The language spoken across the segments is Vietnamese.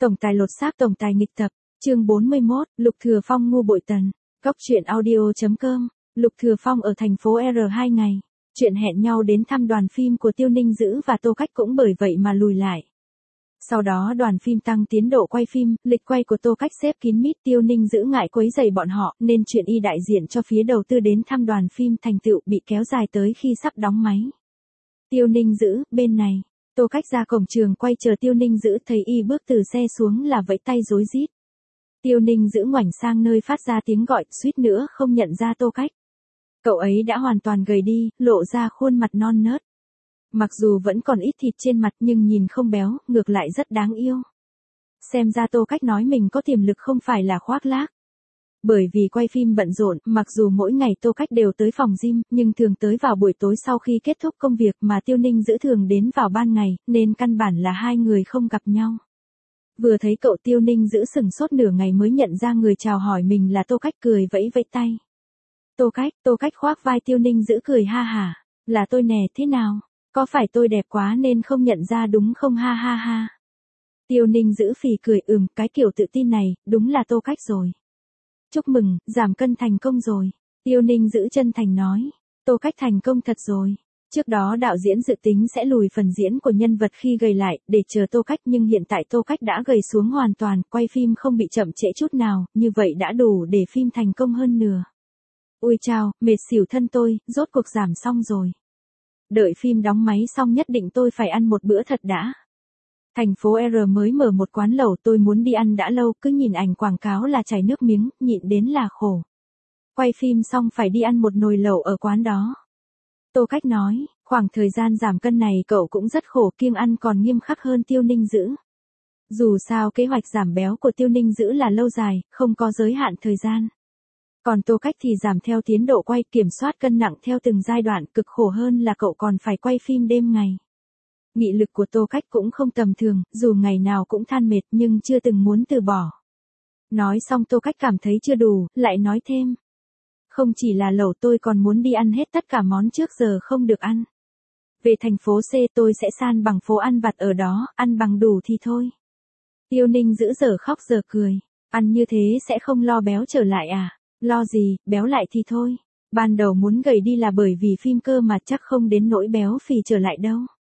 Tổng tài lột xác tổng tài nghịch tập, chương 41, Lục Thừa Phong ngu bội tần. Góc truyện audio.com, Lục Thừa Phong ở thành phố R 2 ngày. Chuyện hẹn nhau đến thăm đoàn phim của Tiêu Ninh Dữ và Tô Cách cũng bởi vậy mà lùi lại. Sau đó đoàn phim tăng tiến độ quay phim, lịch quay của Tô Cách xếp kín mít. Tiêu Ninh Dữ ngại quấy rầy bọn họ nên chuyện y đại diện cho phía đầu tư đến thăm đoàn phim thành tựu bị kéo dài tới khi sắp đóng máy. Tiêu Ninh Dữ, bên này. Tô Cách ra cổng trường quay chờ Tiêu Ninh Dữ, thấy y bước từ xe xuống là vẫy tay rối rít. Tiêu Ninh Dữ ngoảnh sang nơi phát ra tiếng gọi, suýt nữa không nhận ra Tô Cách. Cậu ấy đã hoàn toàn gầy đi, lộ ra khuôn mặt non nớt. Mặc dù vẫn còn ít thịt trên mặt nhưng nhìn không béo, ngược lại rất đáng yêu. Xem ra Tô Cách nói mình có tiềm lực không phải là khoác lác. Bởi vì quay phim bận rộn, mặc dù mỗi ngày Tô Cách đều tới phòng gym, nhưng thường tới vào buổi tối sau khi kết thúc công việc, mà Tiêu Ninh Dữ thường đến vào ban ngày, nên căn bản là hai người không gặp nhau. Vừa thấy cậu, Tiêu Ninh Dữ sửng sốt nửa ngày mới nhận ra người chào hỏi mình là Tô Cách, cười vẫy vẫy tay. Tô Cách khoác vai Tiêu Ninh Dữ cười ha hả, là tôi nè, thế nào? Có phải tôi đẹp quá nên không nhận ra đúng không, ha ha ha. Tiêu Ninh Dữ phì cười, cái kiểu tự tin này, đúng là Tô Cách rồi. Chúc mừng, giảm cân thành công rồi. Tiêu Ninh Dữ chân thành nói. Tô Cách thành công thật rồi. Trước đó đạo diễn dự tính sẽ lùi phần diễn của nhân vật khi gầy lại, để chờ Tô Cách, nhưng hiện tại Tô Cách đã gầy xuống hoàn toàn, quay phim không bị chậm trễ chút nào, như vậy đã đủ để phim thành công hơn nửa. Ôi chao, mệt xỉu thân tôi, rốt cuộc giảm xong rồi. Đợi phim đóng máy xong nhất định tôi phải ăn một bữa thật đã. Thành phố R mới mở một quán lẩu, tôi muốn đi ăn đã lâu, cứ nhìn ảnh quảng cáo là chảy nước miếng, nhịn đến là khổ. Quay phim xong phải đi ăn một nồi lẩu ở quán đó. Tô Cách nói, khoảng thời gian giảm cân này cậu cũng rất khổ, kiêng ăn còn nghiêm khắc hơn Tiêu Ninh Dữ. Dù sao kế hoạch giảm béo của Tiêu Ninh Dữ là lâu dài, không có giới hạn thời gian. Còn Tô Cách thì giảm theo tiến độ quay, kiểm soát cân nặng theo từng giai đoạn, cực khổ hơn là cậu còn phải quay phim đêm ngày. Nghị lực của Tô Cách cũng không tầm thường, dù ngày nào cũng than mệt nhưng chưa từng muốn từ bỏ. Nói xong Tô Cách cảm thấy chưa đủ, lại nói thêm. Không chỉ là lẩu, tôi còn muốn đi ăn hết tất cả món trước giờ không được ăn. Về thành phố C tôi sẽ san bằng phố ăn vặt ở đó, ăn bằng đủ thì thôi. Tiêu Ninh Dữ giờ khóc giờ cười. Ăn như thế sẽ không lo béo trở lại à? Lo gì, béo lại thì thôi. Ban đầu muốn gầy đi là bởi vì phim cơ mà, chắc không đến nỗi béo phì trở lại đâu.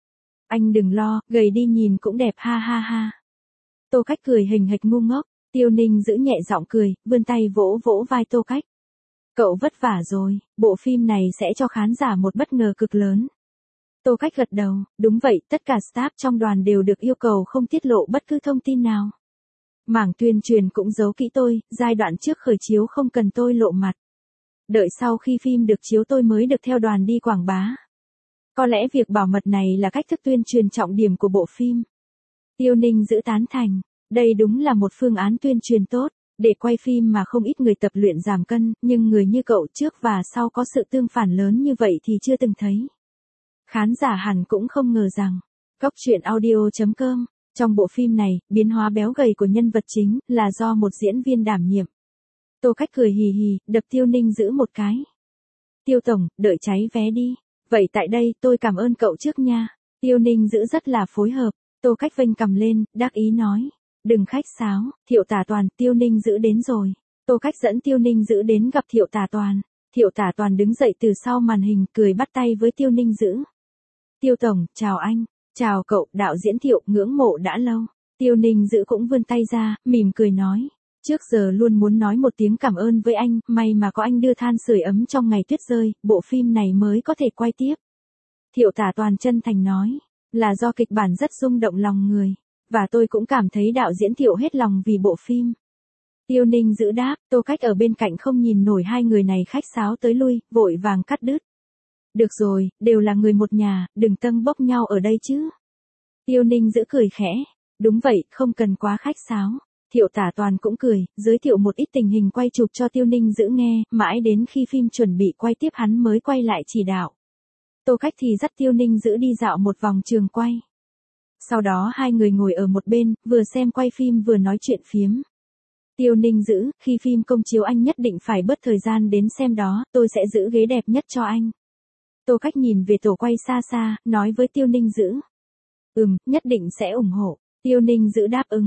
Anh đừng lo, gầy đi nhìn cũng đẹp, ha ha ha. Tô Cách cười hình hệt ngu ngốc. Tiêu Ninh Dữ nhẹ giọng cười, vươn tay vỗ vỗ vai Tô Cách. Cậu vất vả rồi, bộ phim này sẽ cho khán giả một bất ngờ cực lớn. Tô Cách gật đầu, đúng vậy, tất cả staff trong đoàn đều được yêu cầu không tiết lộ bất cứ thông tin nào. Mảng tuyên truyền cũng giấu kỹ tôi, giai đoạn trước khởi chiếu không cần tôi lộ mặt. Đợi sau khi phim được chiếu tôi mới được theo đoàn đi quảng bá. Có lẽ việc bảo mật này là cách thức tuyên truyền trọng điểm của bộ phim. Tiêu Ninh Dữ tán thành, đây đúng là một phương án tuyên truyền tốt, để quay phim mà không ít người tập luyện giảm cân, nhưng người như cậu trước và sau có sự tương phản lớn như vậy thì chưa từng thấy. Khán giả hẳn cũng không ngờ rằng, góc truyện audio.com, trong bộ phim này, biến hóa béo gầy của nhân vật chính là do một diễn viên đảm nhiệm. Tô Cách cười hì hì, đập Tiêu Ninh Dữ một cái. Tiêu tổng, đợi cháy vé đi. Vậy tại đây, tôi cảm ơn cậu trước nha. Tiêu Ninh Dữ rất là phối hợp. Tô Cách vênh cằm lên, đắc ý nói. Đừng khách sáo, Thiệu Tả Toàn, Tiêu Ninh Dữ đến rồi. Tô Cách dẫn Tiêu Ninh Dữ đến gặp Thiệu Tả Toàn. Thiệu Tả Toàn đứng dậy từ sau màn hình, cười bắt tay với Tiêu Ninh Dữ. Tiêu tổng, chào anh. Chào cậu, đạo diễn Thiệu, ngưỡng mộ đã lâu. Tiêu Ninh Dữ cũng vươn tay ra, mỉm cười nói. Trước giờ luôn muốn nói một tiếng cảm ơn với anh, may mà có anh đưa than sưởi ấm trong ngày tuyết rơi, bộ phim này mới có thể quay tiếp. Thiệu Tả Toàn chân thành nói, là do kịch bản rất rung động lòng người, và tôi cũng cảm thấy đạo diễn Thiệu hết lòng vì bộ phim. Tiêu Ninh Dữ đáp, Tô Cách ở bên cạnh không nhìn nổi hai người này khách sáo tới lui, vội vàng cắt đứt. Được rồi, đều là người một nhà, đừng tâng bốc nhau ở đây chứ. Tiêu Ninh Dữ cười khẽ, đúng vậy, không cần quá khách sáo. Thiệu Tả Toàn cũng cười, giới thiệu một ít tình hình quay chụp cho Tiêu Ninh Dữ nghe, mãi đến khi phim chuẩn bị quay tiếp hắn mới quay lại chỉ đạo. Tô Cách thì dắt Tiêu Ninh Dữ đi dạo một vòng trường quay. Sau đó hai người ngồi ở một bên, vừa xem quay phim vừa nói chuyện phiếm. Tiêu Ninh Dữ, khi phim công chiếu anh nhất định phải bớt thời gian đến xem đó, tôi sẽ giữ ghế đẹp nhất cho anh. Tô Cách nhìn về tổ quay xa xa, nói với Tiêu Ninh Dữ. Nhất định sẽ ủng hộ. Tiêu Ninh Dữ đáp ứng.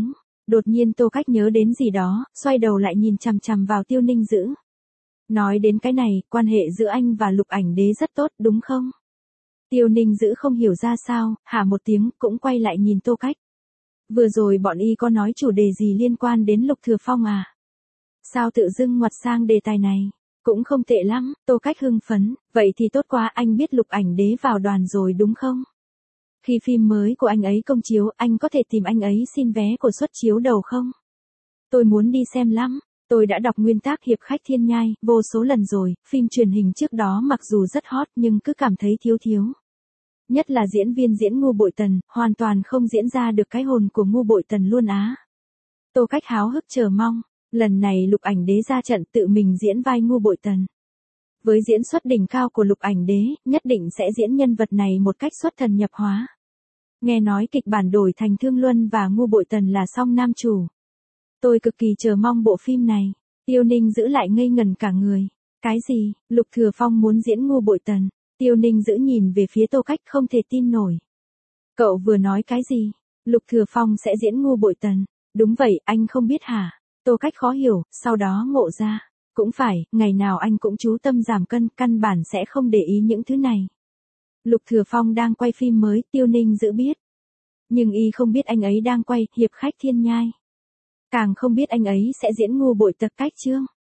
Đột nhiên Tô Cách nhớ đến gì đó, xoay đầu lại nhìn chằm chằm vào Tiêu Ninh Dữ. Nói đến cái này, quan hệ giữa anh và Lục Ảnh Đế rất tốt đúng không? Tiêu Ninh Dữ không hiểu ra sao, hả một tiếng, cũng quay lại nhìn Tô Cách. Vừa rồi bọn y có nói chủ đề gì liên quan đến Lục Thừa Phong à? Sao tự dưng ngoặt sang đề tài này? Cũng không tệ lắm, Tô Cách hưng phấn, vậy thì tốt quá, anh biết Lục Ảnh Đế vào đoàn rồi đúng không? Khi phim mới của anh ấy công chiếu, anh có thể tìm anh ấy xin vé của suất chiếu đầu không? Tôi muốn đi xem lắm. Tôi đã đọc nguyên tác Hiệp Khách Thiên Nhai vô số lần rồi, phim truyền hình trước đó mặc dù rất hot nhưng cứ cảm thấy thiếu thiếu. Nhất là diễn viên diễn Ngu Bội Tần, hoàn toàn không diễn ra được cái hồn của Ngu Bội Tần luôn á. Tô Cách háo hức chờ mong, lần này Lục Ảnh Đế ra trận tự mình diễn vai Ngu Bội Tần. Với diễn xuất đỉnh cao của Lục Ảnh Đế, nhất định sẽ diễn nhân vật này một cách xuất thần nhập hóa. Nghe nói kịch bản đổi thành Thương Luân và Ngu Bội Tần là song nam chủ. Tôi cực kỳ chờ mong bộ phim này. Tiêu Ninh Dữ lại ngây ngần cả người. Cái gì, Lục Thừa Phong muốn diễn Ngu Bội Tần? Tiêu Ninh Dữ nhìn về phía Tô Cách không thể tin nổi. Cậu vừa nói cái gì? Lục Thừa Phong sẽ diễn Ngu Bội Tần? Đúng vậy, anh không biết hả? Tô Cách khó hiểu, sau đó ngộ ra. Cũng phải, ngày nào anh cũng chú tâm giảm cân, căn bản sẽ không để ý những thứ này. Lục Thừa Phong đang quay phim mới, Tiêu Ninh Dữ biết. Nhưng y không biết anh ấy đang quay Hiệp Khách Thiên Nhai. Càng không biết anh ấy sẽ diễn Ngu Bội Tần Cách chương.